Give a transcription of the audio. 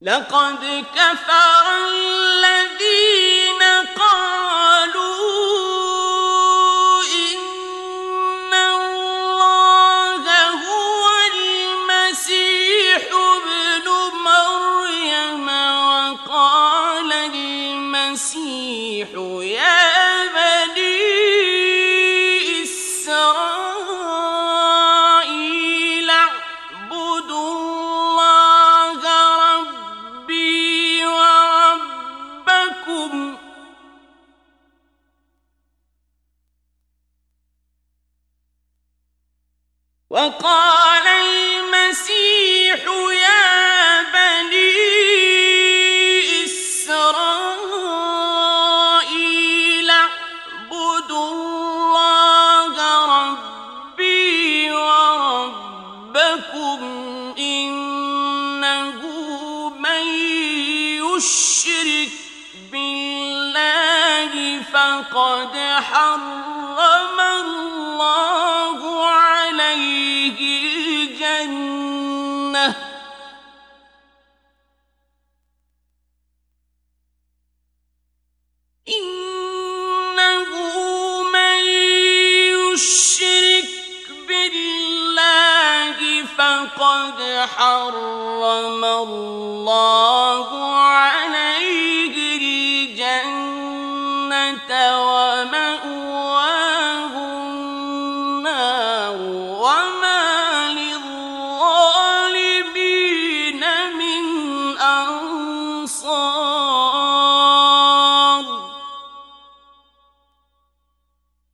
لقد كفر الذين قالوا إن الله هو المسيح ابن مريم وقال المسيح يا بني إسرائيل اعبدوا الله ربي وربكم وقال المسيح يا بني إسرائيل اعبدوا الله ربي وربكم إنه من يشرك بالله فقد حرم الله عليه الجنة إنه من يشرك بالله فقد حرم الله عليه